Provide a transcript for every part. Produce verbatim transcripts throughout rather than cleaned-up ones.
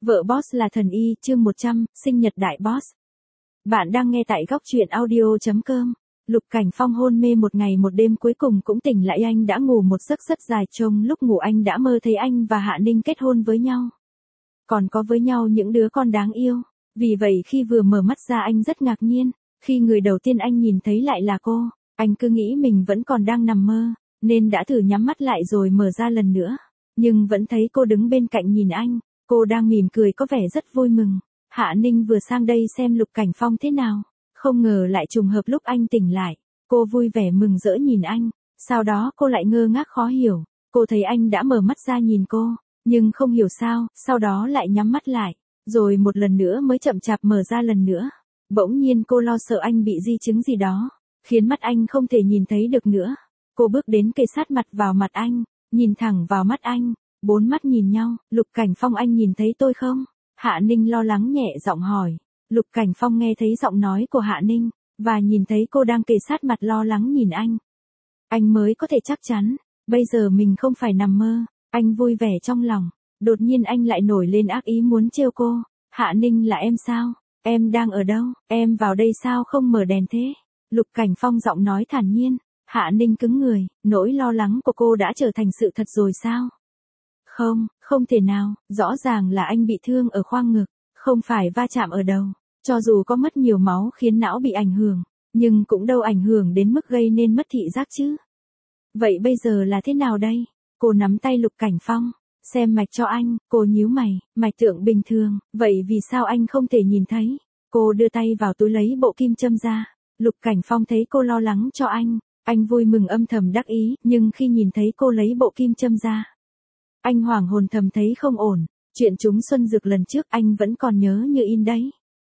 Vợ boss là thần y, chương một trăm, sinh nhật đại boss. Bạn đang nghe tại góc truyện audio.com. Lục Cảnh Phong hôn mê một ngày một đêm cuối cùng cũng tỉnh lại. Anh đã ngủ một giấc rất dài. Trong lúc ngủ anh đã mơ thấy anh và Hạ Ninh kết hôn với nhau. Còn có với nhau những đứa con đáng yêu. Vì vậy khi vừa mở mắt ra anh rất ngạc nhiên. Khi người đầu tiên anh nhìn thấy lại là cô, anh cứ nghĩ mình vẫn còn đang nằm mơ, nên đã thử nhắm mắt lại rồi mở ra lần nữa. Nhưng vẫn thấy cô đứng bên cạnh nhìn anh. Cô đang mỉm cười có vẻ rất vui mừng. Hạ Ninh vừa sang đây xem Lục Cảnh Phong thế nào. Không ngờ lại trùng hợp lúc anh tỉnh lại. Cô vui vẻ mừng rỡ nhìn anh. Sau đó cô lại ngơ ngác khó hiểu. Cô thấy anh đã mở mắt ra nhìn cô. Nhưng không hiểu sao, sau đó lại nhắm mắt lại. Rồi một lần nữa mới chậm chạp mở ra lần nữa. Bỗng nhiên cô lo sợ anh bị di chứng gì đó. Khiến mắt anh không thể nhìn thấy được nữa. Cô bước đến kề sát mặt vào mặt anh. Nhìn thẳng vào mắt anh. Bốn mắt nhìn nhau. Lục Cảnh Phong, anh nhìn thấy tôi không? Hạ Ninh lo lắng nhẹ giọng hỏi. Lục Cảnh Phong nghe thấy giọng nói của Hạ Ninh, và nhìn thấy cô đang kề sát mặt lo lắng nhìn anh. Anh mới có thể chắc chắn, bây giờ mình không phải nằm mơ. Anh vui vẻ trong lòng. Đột nhiên anh lại nổi lên ác ý muốn trêu cô. Hạ Ninh, là em sao? Em đang ở đâu? Em vào đây sao không mở đèn thế? Lục Cảnh Phong giọng nói thản nhiên. Hạ Ninh cứng người. Nỗi lo lắng của cô đã trở thành sự thật rồi sao? Không, không thể nào. Rõ ràng là anh bị thương ở khoang ngực, không phải va chạm ở đầu. Cho dù có mất nhiều máu khiến não bị ảnh hưởng, nhưng cũng đâu ảnh hưởng đến mức gây nên mất thị giác chứ. Vậy bây giờ là thế nào đây? Cô nắm tay Lục Cảnh Phong. Xem mạch cho anh. Cô nhíu mày. Mạch tượng bình thường. Vậy vì sao anh không thể nhìn thấy? Cô đưa tay vào túi lấy bộ kim châm ra. Lục Cảnh Phong thấy cô lo lắng cho anh. Anh vui mừng âm thầm đắc ý. Nhưng khi nhìn thấy cô lấy bộ kim châm ra, anh hoảng hồn thầm thấy không ổn. Chuyện trúng xuân dược lần trước anh vẫn còn nhớ như in đấy.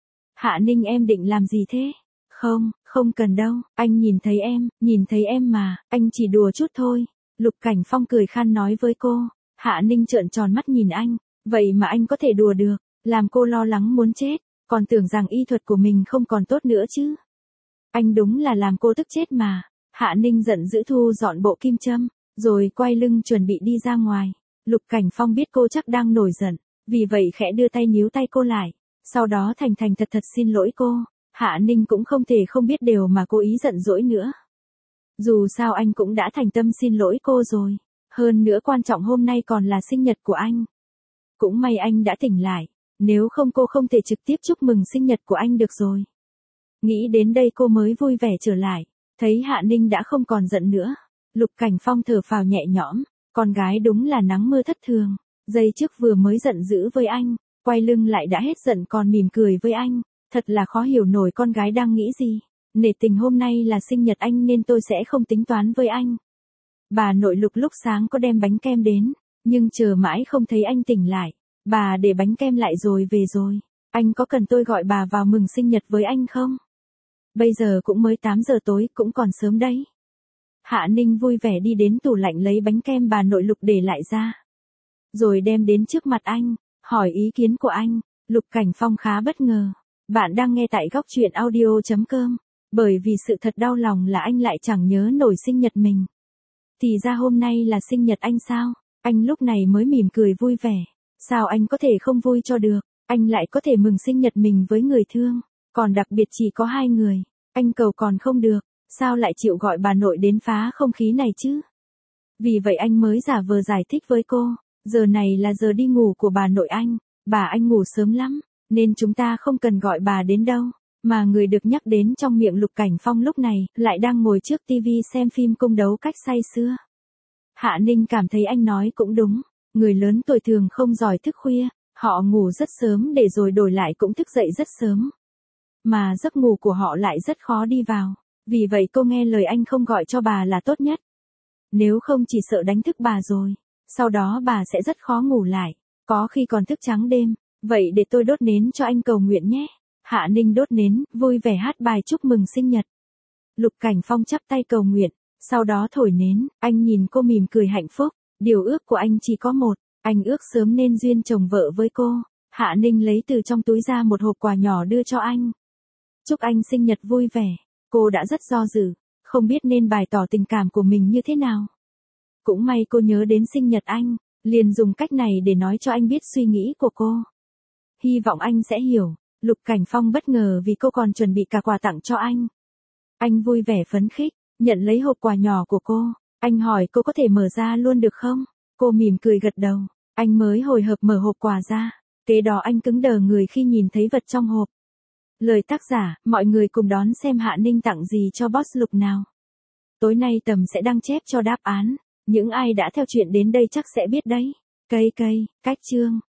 Hạ Ninh, em định làm gì thế? Không, không cần đâu. Anh nhìn thấy em, nhìn thấy em mà. Anh chỉ đùa chút thôi. Lục Cảnh Phong cười khan nói với cô. Hạ Ninh trợn tròn mắt nhìn anh. Vậy mà anh có thể đùa được. Làm cô lo lắng muốn chết. Còn tưởng rằng y thuật của mình không còn tốt nữa chứ. Anh đúng là làm cô tức chết mà. Hạ Ninh giận dữ thu dọn bộ kim châm, rồi quay lưng chuẩn bị đi ra ngoài. Lục Cảnh Phong biết cô chắc đang nổi giận, vì vậy khẽ đưa tay níu tay cô lại. Sau đó thành thành thật thật xin lỗi cô. Hạ Ninh cũng không thể không biết điều mà cố ý giận dỗi nữa. Dù sao anh cũng đã thành tâm xin lỗi cô rồi. Hơn nữa quan trọng hôm nay còn là sinh nhật của anh. Cũng may anh đã tỉnh lại. Nếu không cô không thể trực tiếp chúc mừng sinh nhật của anh được rồi. Nghĩ đến đây cô mới vui vẻ trở lại. Thấy Hạ Ninh đã không còn giận nữa. Lục Cảnh Phong thở phào nhẹ nhõm. Con gái đúng là nắng mưa thất thường. Giây trước vừa mới giận dữ với anh, quay lưng lại đã hết giận còn mỉm cười với anh. Thật là khó hiểu nổi con gái đang nghĩ gì. Nể tình hôm nay là sinh nhật anh nên tôi sẽ không tính toán với anh. Bà nội Lục lúc sáng có đem bánh kem đến, nhưng chờ mãi không thấy anh tỉnh lại. Bà để bánh kem lại rồi về rồi. Anh có cần tôi gọi bà vào mừng sinh nhật với anh không? Bây giờ cũng mới tám giờ tối, cũng còn sớm đấy. Hạ Ninh vui vẻ đi đến tủ lạnh lấy bánh kem bà nội Lục để lại ra. Rồi đem đến trước mặt anh, hỏi ý kiến của anh. Lục Cảnh Phong khá bất ngờ. Bạn đang nghe tại góc truyện audio.com. Bởi vì sự thật đau lòng là anh lại chẳng nhớ nổi sinh nhật mình. Thì ra hôm nay là sinh nhật anh sao? Anh lúc này mới mỉm cười vui vẻ. Sao anh có thể không vui cho được? Anh lại có thể mừng sinh nhật mình với người thương. Còn đặc biệt chỉ có hai người. Anh cầu còn không được. Sao lại chịu gọi bà nội đến phá không khí này chứ? Vì vậy anh mới giả vờ giải thích với cô. Giờ này là giờ đi ngủ của bà nội anh. Bà anh ngủ sớm lắm, nên chúng ta không cần gọi bà đến đâu. Mà người được nhắc đến trong miệng Lục Cảnh Phong lúc này lại đang ngồi trước tivi xem phim cung đấu cách say sưa. Hạ Ninh cảm thấy anh nói cũng đúng. Người lớn tuổi thường không giỏi thức khuya. Họ ngủ rất sớm để rồi đổi lại cũng thức dậy rất sớm. Mà giấc ngủ của họ lại rất khó đi vào. Vì vậy cô nghe lời anh không gọi cho bà là tốt nhất. Nếu không chỉ sợ đánh thức bà rồi. Sau đó bà sẽ rất khó ngủ lại. Có khi còn thức trắng đêm. Vậy để tôi đốt nến cho anh cầu nguyện nhé. Hạ Ninh đốt nến, vui vẻ hát bài chúc mừng sinh nhật. Lục Cảnh Phong chắp tay cầu nguyện. Sau đó thổi nến. Anh nhìn cô mỉm cười hạnh phúc. Điều ước của anh chỉ có một. Anh ước sớm nên duyên chồng vợ với cô. Hạ Ninh lấy từ trong túi ra một hộp quà nhỏ đưa cho anh. Chúc anh sinh nhật vui vẻ. Cô đã rất do dự, không biết nên bày tỏ tình cảm của mình như thế nào. Cũng may cô nhớ đến sinh nhật anh, liền dùng cách này để nói cho anh biết suy nghĩ của cô. hy vọng anh sẽ hiểu. Lục Cảnh Phong bất ngờ vì cô còn chuẩn bị cả quà tặng cho anh. Anh vui vẻ phấn khích, nhận lấy hộp quà nhỏ của cô. Anh hỏi cô có thể mở ra luôn được không? Cô mỉm cười gật đầu. Anh mới hồi hộp mở hộp quà ra. Kế đó anh cứng đờ người khi nhìn thấy vật trong hộp. Lời tác giả, mọi người cùng đón xem Hạ Ninh tặng gì cho boss Lục nào. Tối nay Tầm sẽ đăng chép cho đáp án. Những ai đã theo chuyện đến đây chắc sẽ biết đấy. Cây cây, cách chương.